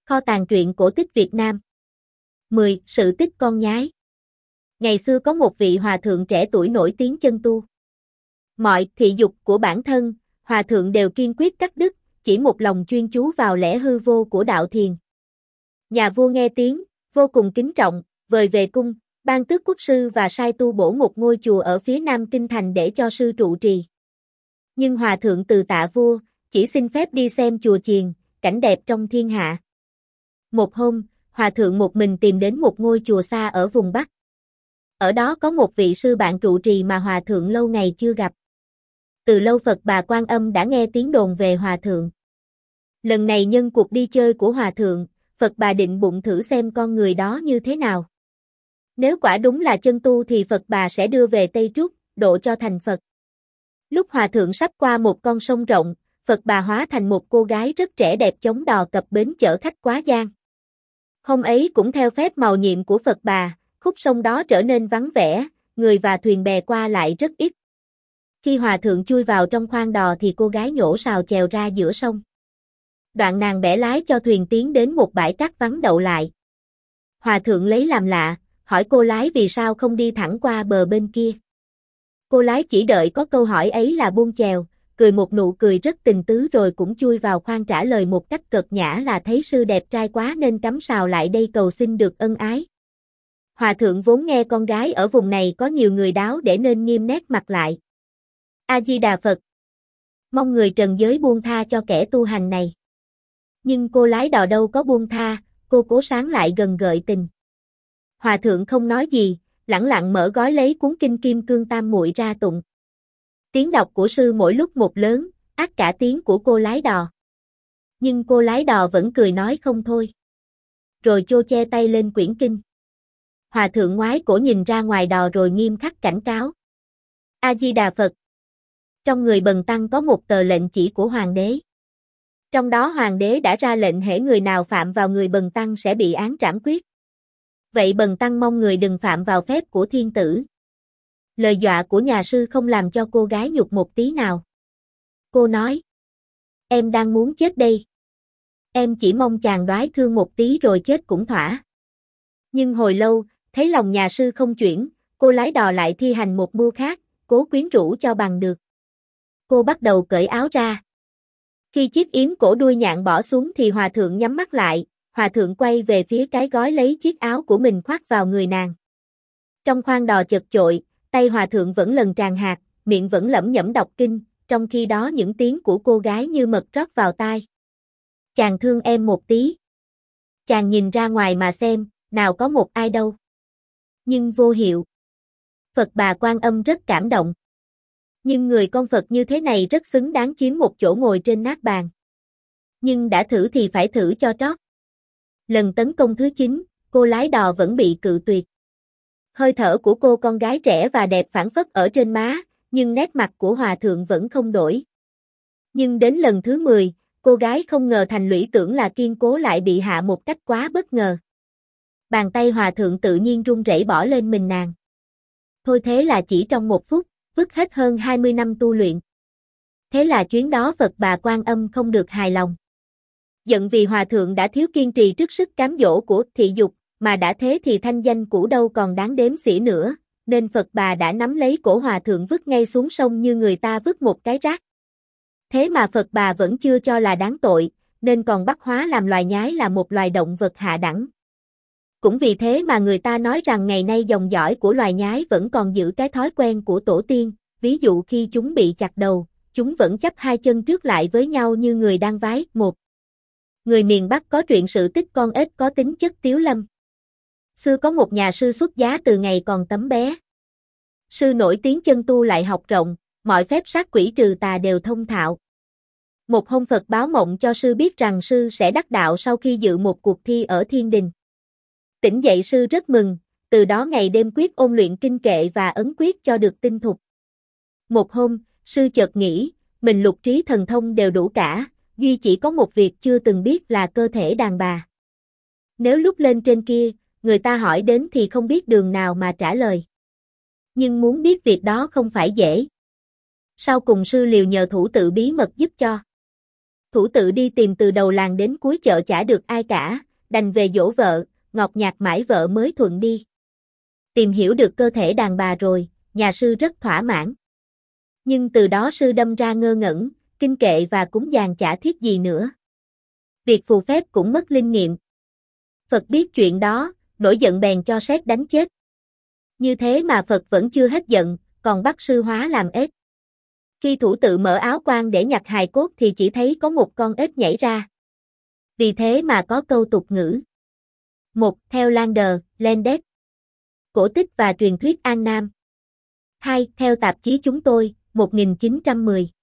Kho tàng truyện cổ tích Việt Nam. 10. Sự tích con nhái. Ngày xưa có một vị hòa thượng trẻ tuổi nổi tiếng chân tu. Mọi thị dục của bản thân, hòa thượng đều kiên quyết cắt đứt, chỉ một lòng chuyên chú vào lẽ hư vô của đạo thiền. Nhà vua nghe tiếng, vô cùng kính trọng, vời về cung, ban tước quốc sư và sai tu bổ một ngôi chùa ở phía nam kinh thành để cho sư trụ trì. Nhưng hòa thượng từ tạ vua, chỉ xin phép đi xem chùa chiền, cảnh đẹp trong thiên hạ. Một hôm, hòa thượng một mình tìm đến một ngôi chùa xa ở vùng Bắc. Ở đó có một vị sư bạn trụ trì mà hòa thượng lâu ngày chưa gặp. Từ lâu Phật Bà Quan Âm đã nghe tiếng đồn về hòa thượng. Lần này nhân cuộc đi chơi của hòa thượng, Phật Bà định bụng thử xem con người đó như thế nào. Nếu quả đúng là chân tu thì Phật Bà sẽ đưa về Tây Trúc, độ cho thành Phật. Lúc hòa thượng sắp qua một con sông rộng, Phật Bà hóa thành một cô gái rất trẻ đẹp chống đò cập bến chở khách quá giang. Hôm ấy cũng theo phép mầu nhiệm của Phật Bà, khúc sông đó trở nên vắng vẻ, người và thuyền bè qua lại rất ít. Khi hòa thượng chui vào trong khoang đò thì cô gái nhổ sào chèo ra giữa sông. Đoạn nàng bẻ lái cho thuyền tiến đến một bãi cát vắng đậu lại. Hòa thượng lấy làm lạ, hỏi cô lái vì sao không đi thẳng qua bờ bên kia. Cô lái chỉ đợi có câu hỏi ấy là buông chèo, cười một nụ cười rất tình tứ rồi cũng chui vào khoang trả lời một cách cợt nhã là thấy sư đẹp trai quá nên cắm sào lại đây cầu xin được ân ái. Hòa thượng vốn nghe con gái ở vùng này có nhiều người đáo để nên nghiêm nét mặt lại. A Di Đà Phật. Mong người trần giới buông tha cho kẻ tu hành này. Nhưng cô lái đò đâu có buông tha, cô cố sáng lại gần gợi tình. Hòa thượng không nói gì, lẳng lặng mở gói lấy cuốn kinh Kim Cương Tam Muội ra tụng. Tiếng đọc của sư mỗi lúc một lớn, át cả tiếng của cô lái đò. Nhưng cô lái đò vẫn cười nói không thôi. Rồi chô che tay lên quyển kinh. Hòa thượng ngoái cổ nhìn ra ngoài đò rồi nghiêm khắc cảnh cáo. A Di Đà Phật. Trong người bần tăng có một tờ lệnh chỉ của hoàng đế. Trong đó hoàng đế đã ra lệnh hễ người nào phạm vào người bần tăng sẽ bị án trảm quyết. Vậy bần tăng mong người đừng phạm vào phép của thiên tử. Lời dọa của nhà sư không làm cho cô gái nhục một tí nào. Cô nói. Em đang muốn chết đây. Em chỉ mong chàng đoái thương một tí rồi chết cũng thỏa. Nhưng hồi lâu, thấy lòng nhà sư không chuyển, cô lái đò lại thi hành một mưu khác, cố quyến rũ cho bằng được. Cô bắt đầu cởi áo ra. Khi chiếc yếm cổ đuôi nhạn bỏ xuống thì hòa thượng nhắm mắt lại, hòa thượng quay về phía cái gói lấy chiếc áo của mình khoác vào người nàng. Trong khoang đò chật chội, tay hòa thượng vẫn lần tràn hạt, miệng vẫn lẩm nhẩm đọc kinh, trong khi đó những tiếng của cô gái như mật rót vào tai. Chàng thương em một tí. Chàng nhìn ra ngoài mà xem, nào có một ai đâu. Nhưng vô hiệu. Phật Bà Quan Âm rất cảm động. Nhưng người con Phật như thế này rất xứng đáng chiếm một chỗ ngồi trên nát bàn. Nhưng đã thử thì phải thử cho trót. Lần tấn công thứ 9, cô lái đò vẫn bị cự tuyệt. Hơi thở của cô con gái trẻ và đẹp phảng phất ở trên má, nhưng nét mặt của hòa thượng vẫn không đổi. Nhưng đến lần thứ 10, cô gái không ngờ thành lũy tưởng là kiên cố lại bị hạ một cách quá bất ngờ. Bàn tay hòa thượng tự nhiên run rẩy bỏ lên mình nàng. Thôi thế là chỉ trong một phút, vứt hết hơn 20 năm tu luyện. Thế là chuyến đó Phật Bà Quan Âm không được hài lòng. Giận vì hòa thượng đã thiếu kiên trì trước sức cám dỗ của thị dục, mà đã thế thì thanh danh cũ đâu còn đáng đếm xỉa nữa, nên Phật Bà đã nắm lấy cổ hòa thượng vứt ngay xuống sông như người ta vứt một cái rác. Thế mà Phật Bà vẫn chưa cho là đáng tội, nên còn bắt hóa làm loài nhái là một loài động vật hạ đẳng. Cũng vì thế mà người ta nói rằng ngày nay dòng dõi của loài nhái vẫn còn giữ cái thói quen của tổ tiên, ví dụ khi chúng bị chặt đầu, chúng vẫn chắp hai chân trước lại với nhau như người đang vái một. Người miền Bắc có truyện sự tích con ếch có tính chất tiếu lâm. Xưa có một nhà sư xuất giá từ ngày còn tấm bé. Sư nổi tiếng chân tu lại học rộng, mọi phép sát quỷ trừ tà đều thông thạo. Một hôm Phật báo mộng cho sư biết rằng sư sẽ đắc đạo sau khi dự một cuộc thi ở thiên đình. Tỉnh dậy sư rất mừng, từ đó ngày đêm quyết ôn luyện kinh kệ và ấn quyết cho được tinh thục. Một hôm, sư chợt nghĩ, mình lục trí thần thông đều đủ cả, duy chỉ có một việc chưa từng biết là cơ thể đàn bà. Nếu lúc lên trên kia, người ta hỏi đến thì không biết đường nào mà trả lời. Nhưng muốn biết việc đó không phải dễ. Sau cùng sư liều nhờ thủ tự bí mật giúp cho. Thủ tự đi tìm từ đầu làng đến cuối chợ chả được ai cả, đành về dỗ vợ, ngọt nhạt mãi vợ mới thuận đi. Tìm hiểu được cơ thể đàn bà rồi, nhà sư rất thỏa mãn. Nhưng từ đó sư đâm ra ngơ ngẩn, kinh kệ và cúng dường chả thiết gì nữa. Việc phù phép cũng mất linh nghiệm. Phật biết chuyện đó, nổi giận bèn cho sét đánh chết. Như thế mà Phật vẫn chưa hết giận, còn bắt sư hóa làm ếch. Khi thủ tự mở áo quan để nhặt hài cốt thì chỉ thấy có một con ếch nhảy ra. Vì thế mà có câu tục ngữ. 1. Theo Lander, Landet. Cổ tích và truyền thuyết An Nam. 2. Theo tạp chí Chúng tôi, 1910.